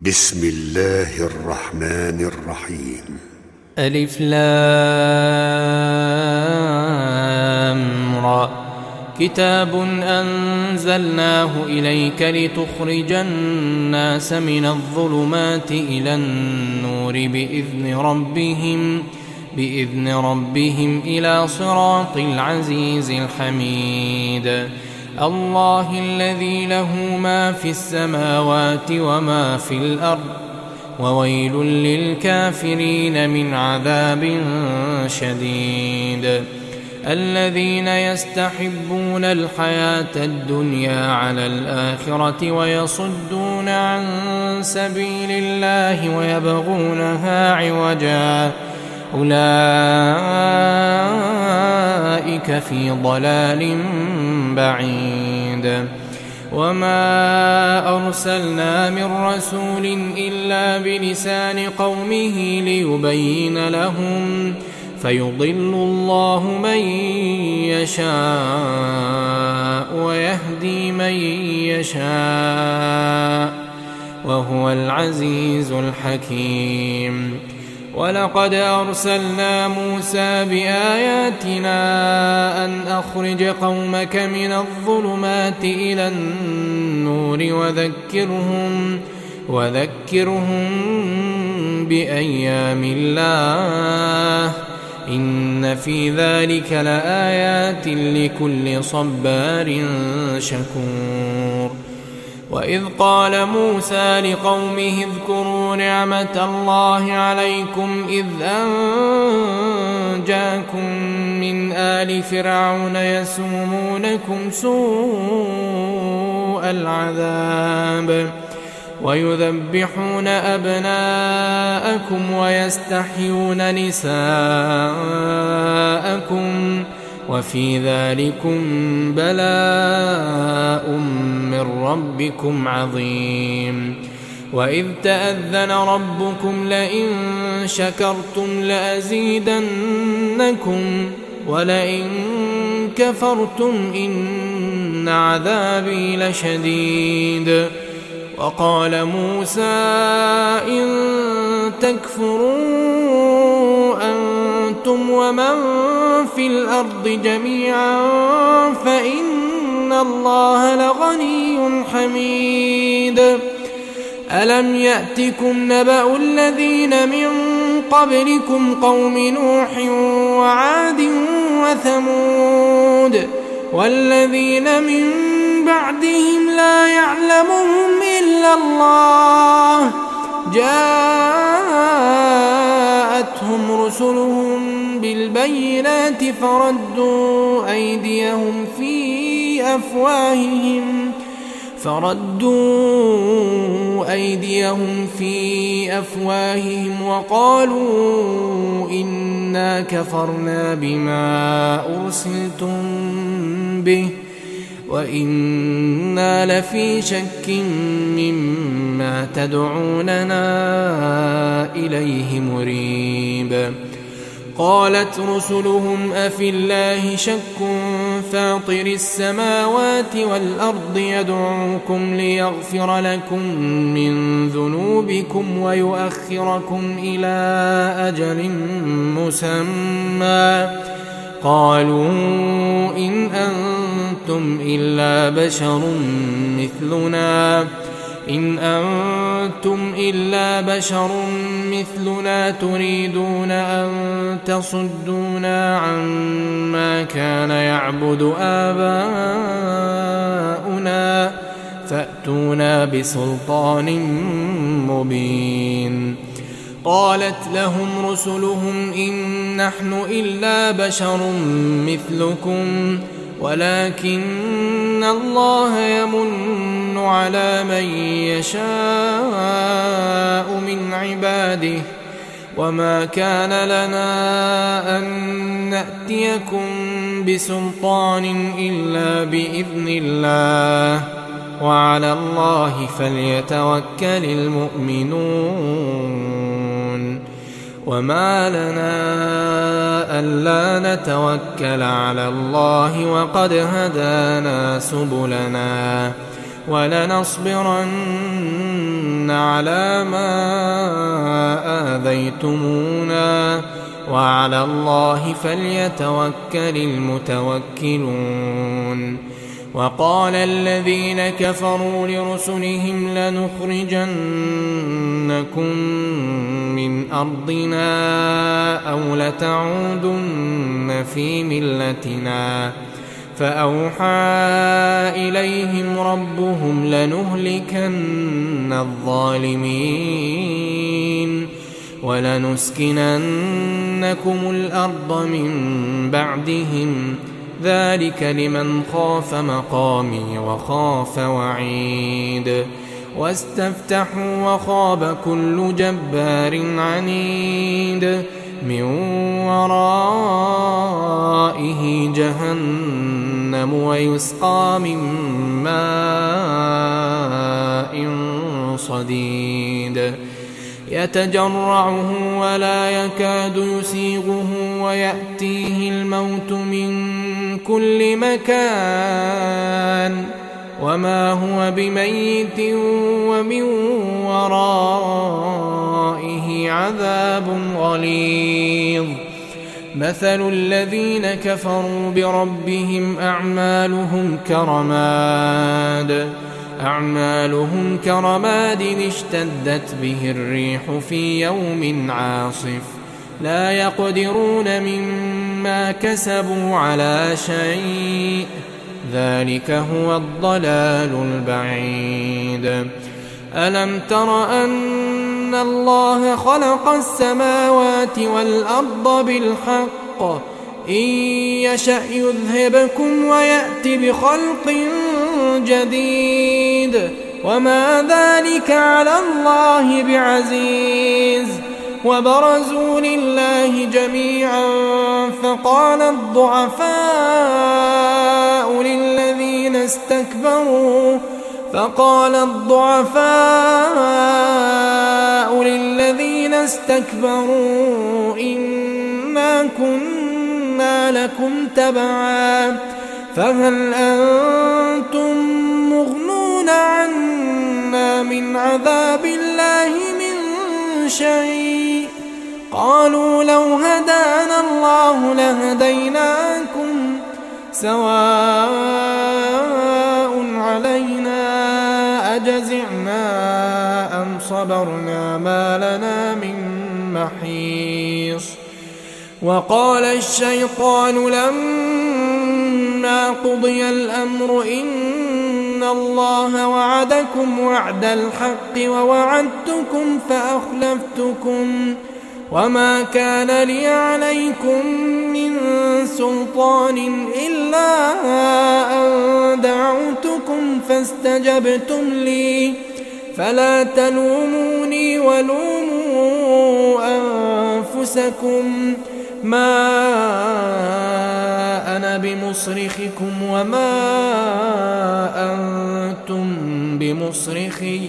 بسم الله الرحمن الرحيم. ألف لام را. كتاب أنزلناه إليك لتخرج الناس من الظلمات إلى النور بإذن ربهم إلى صراط العزيز الحميد. الله الذي له ما في السماوات وما في الأرض وويل للكافرين من عذاب شديد. الذين يستحبون الحياة الدنيا على الآخرة ويصدون عن سبيل الله ويبغونها عوجا أولئك في ضلال بعيد. وما أرسلنا من رسول إلا بلسان قومه ليبين لهم فيضل الله من يشاء ويهدي من يشاء وهو العزيز الحكيم. ولقد أرسلنا موسى بآياتنا أن أخرج قومك من الظلمات إلى النور وذكرهم بأيام الله إن في ذلك لآيات لكل صبار شكور. وإذ قال موسى لقومه اذكروا نعمة الله عليكم إذ أنجاكم من آل فرعون يسومونكم سوء العذاب ويذبحون أبناءكم ويستحيون نساءكم وفي ذلكم بلاء من ربكم عظيم. وإذ تأذن ربكم لئن شكرتم لأزيدنكم ولئن كفرتم إن عذابي لشديد. وقال موسى إن تكفروا أنتم ومن في الأرض جميعا فإن الله لغني حميد. ألم يأتكم نبأ الذين من قبلكم قوم نوح وعاد وثمود والذين من بعدهم لا يعلمهم إلا الله جاءتهم رسلهم بالبينات فردوا أيديهم في أفواههم وقالوا إنا كفرنا بما أرسلتم به وإنا لفي شك مما تدعوننا إليه مريب. قالت رسلهم أفي الله شك فاطر السماوات والأرض يدعوكم ليغفر لكم من ذنوبكم ويؤخركم إلى أجل مسمى قالوا إن أنتم إلا بشر مثلنا تريدون أن تصدونا عما كان يعبد آباؤنا فأتونا بسلطان مبين. قالت لهم رسلهم إن نحن إلا بشر مثلكم ولكن الله يمن على من يشاء من عباده وما كان لنا أن نأتيكم بسلطان إلا بإذن الله وعلى الله فليتوكل المؤمنون. وما لنا ألا نتوكل على الله وقد هدانا سبلنا ولنصبرن على ما آذيتمونا وعلى الله فليتوكل المتوكلون. وقال الذين كفروا لرسلهم لنخرجنكم من أرضنا أو لتعودن في ملتنا فأوحى إليهم ربهم لنهلكن الظالمين ولنسكننكم الأرض من بعدهم ذلك لمن خاف مقامي وخاف وعيد. واستفتحوا وخاب كل جبار عنيد من ورائه جهنم ويسقى من ماء صديد يتجرعه ولا يكاد يسيغه ويأتيه الموت من كل مكان وما هو بميت ومن ورائه عذاب غليظ. مثل الذين كفروا بربهم أعمالهم كرماد اشتدت به الريح في يوم عاصف لا يقدرون مما كسبوا على شيء ذلك هو الضلال البعيد. ألم تر أن الله خلق السماوات والأرض بالحق إن يشأ يذهبكم ويأت بخلق جديد وما ذلك على الله بعزيز. وبرزوا لله جميعا فقال الضعفاء للذين استكبروا إنا كنا لكم تبعا فهل أنتم مغنون عنا من عذاب الله من شيء؟ قالوا لو هدانا الله لهديناكم سواء علينا أجزعنا أم صبرنا ما لنا من محيص. وقال الشيطان لما قضي الأمر إن الله وعدكم وعد الحق ووعدتكم فأخلفتكم وما كان لي عليكم من سلطان إلا أن دعوتكم فاستجبتم لي فلا تلوموني ولوموا أنفسكم ما أنا بمصرخكم وما أنتم بمصرخي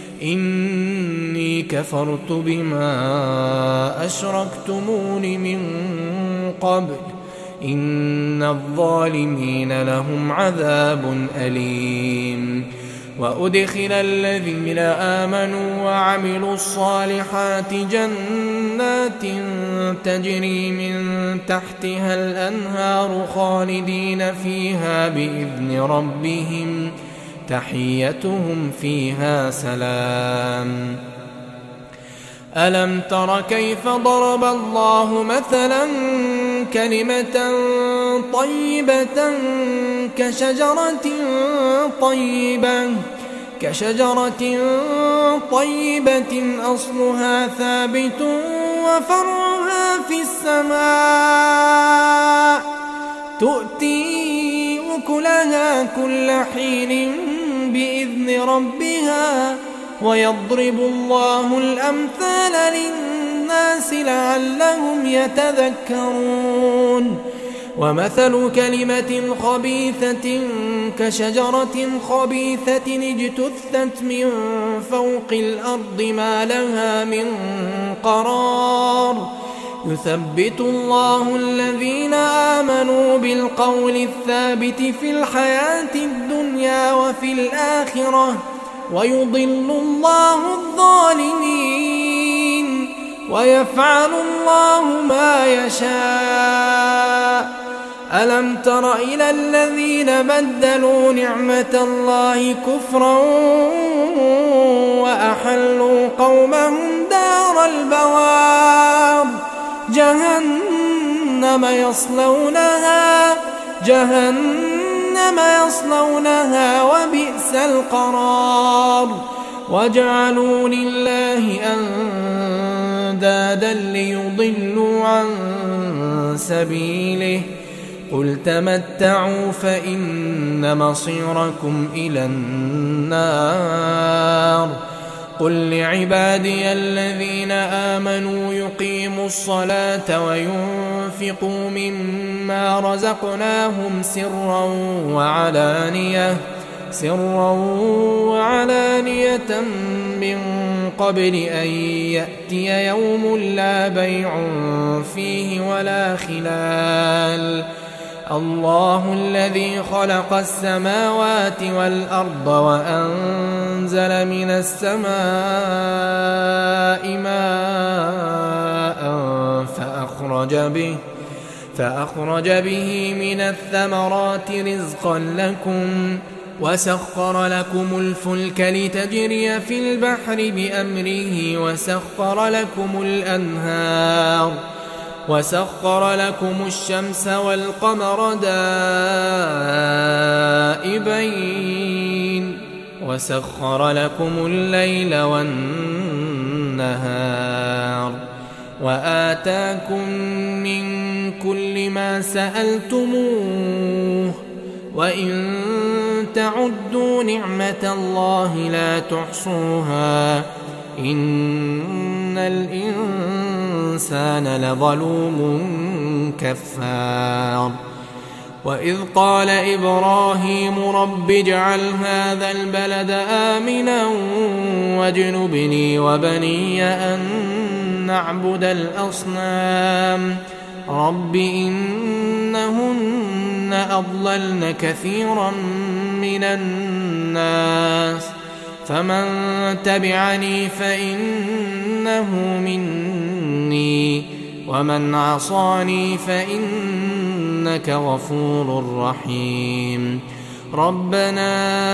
إني كفرت بما أشركتمون من قبل إن الظالمين لهم عذاب أليم. وأدخل الذين آمنوا وعملوا الصالحات جنات تجري من تحتها الأنهار خالدين فيها بإذن ربهم تحيتهم فيها سلام. ألم تر كيف ضرب الله مثلا كلمة طيبة كشجرة طيبة أصلها ثابت وفرعها في السماء تؤتي أكلها كل حين بإذن ربها ويضرب الله الأمثال للناس لعلهم يتذكرون. ومثل كلمة خبيثة كشجرة خبيثة اجتثت من فوق الأرض ما لها من قرار يثبت الله الذين آمنوا بالقول الثابت في الحياة الدنيا وفي الآخرة ويضل الله الظالمين ويفعل الله ما يشاء. ألم تر إلى الذين بدلوا نعمة الله كفرا وأحلوا قومهم دار البوار جهنم يصلونها وبئس القرار. وجعلوا لله أندادا ليضلوا عن سبيله قل تمتعوا فإن مصيركم إلى النار. قل لعبادي الذين آمنوا يقيموا الصلاة وينفقوا مما رزقناهم سرا وعلانية من قبل أن يأتي يوم لا بيع فيه ولا خلال. الله الذي خلق السماوات والأرض وأنزل من السماء ماء فأخرج به من الثمرات رزقا لكم وسخر لكم الفلك لتجري في البحر بأمره وسخر لكم الشمس والقمر دائبين وسخر لكم الليل والنهار وآتاكم من كل ما سألتموه وإن تعدوا نعمة الله لا تحصوها إن الإنسان لظلوم كفار. وإذ قال إبراهيم رب اجعل هذا البلد آمنا واجنبني وبني أن نعبد الأصنام رب إنهن أضللن كثيرا من الناس فمن تبعني فإنه مني ومن عصاني فإنك غفور رحيم. ربنا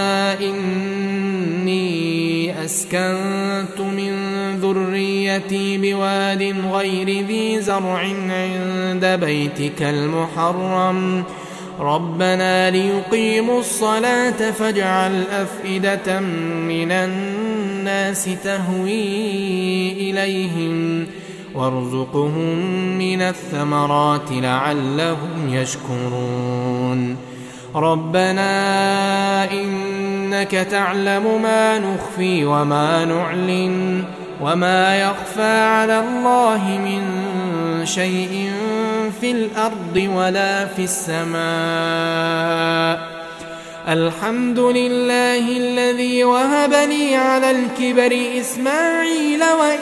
إني أسكنت من ذريتي بواد غير ذي زرع عند بيتك المحرم ربنا ليقيموا الصلاة فاجعل أفئدة من الناس تهوي إليهم وارزقهم من الثمرات لعلهم يشكرون. ربنا إنك تعلم ما نخفي وما نعلن وما يخفى على الله من شيء في الأرض ولا في السماء. الحمد لله الذي وهب لي على الكبر إسماعيل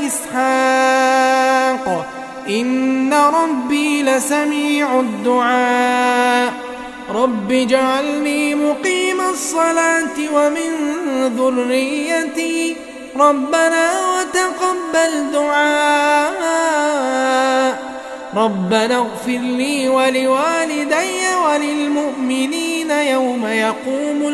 وإسحاق إن ربي لسميع الدعاء. رب اجعلني مقيم الصلاة ومن ذريتي ربنا وتقبل دعاء. ربنا اغفر لي ولوالدي وللمؤمنين يوم يقوم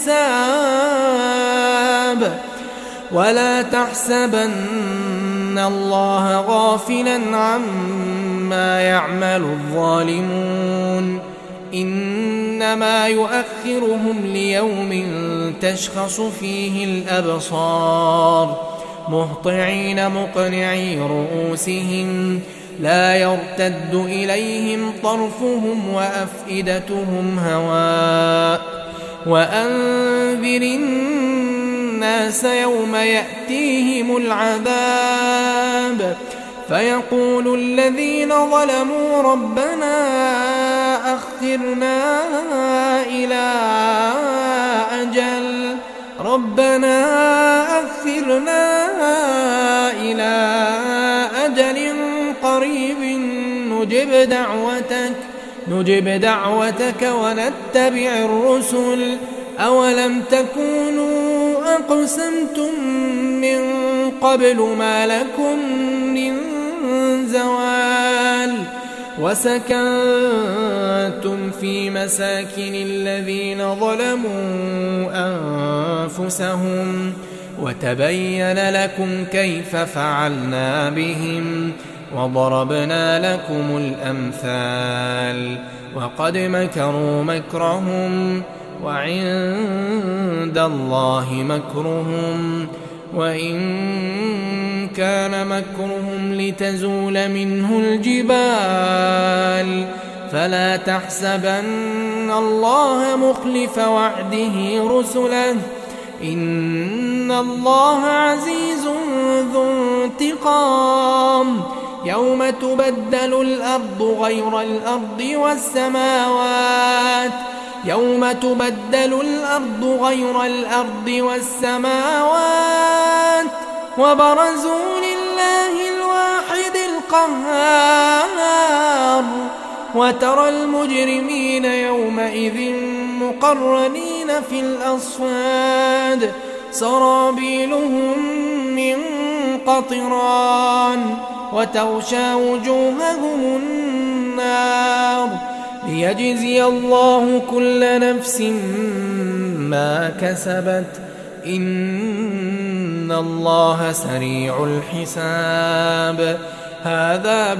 الحساب. ولا تحسبن الله غافلا عما يعمل الظالمون إنما يؤخرهم ليوم تشخص فيه الأبصار مهطعين مقنعي رؤوسهم لا يرتد إليهم طرفهم وأفئدتهم هواء. وأنذر الناس يوم يأتيهم العذاب فيقول الذين ظلموا ربنا أخرنا إلى أجل قريب نجب دعوتك ونتبع الرسل. أولم تكونوا أقسمتم من قبل ما لكم من زوال وسكنتم في مساكن الذين ظلموا أنفسهم وتبين لكم كيف فعلنا بهم وضربنا لكم الأمثال وقد مكروا مكرهم وعند الله مكرهم وإن كان مكرهم لتزول منه الجبال فلا تحسبن الله مخلف وعده رسله إن الله عزيز ذو انتقام. يوم تبدل الأرض غير الأرض والسماوات وبرزوا لله الواحد القهار وترى المجرمين يومئذ مقرنين في الأصفاد سرابيلهم من قطران وتغشى وجوههم النار ليجزي الله كل نفس ما كسبت إن الله سريع الحساب. هذا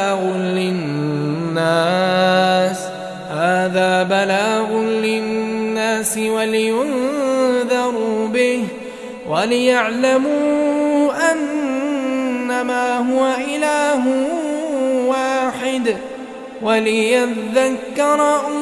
بلاغ للناس ولينذروا به وليعلموا أنما هو إله واحد وليذكر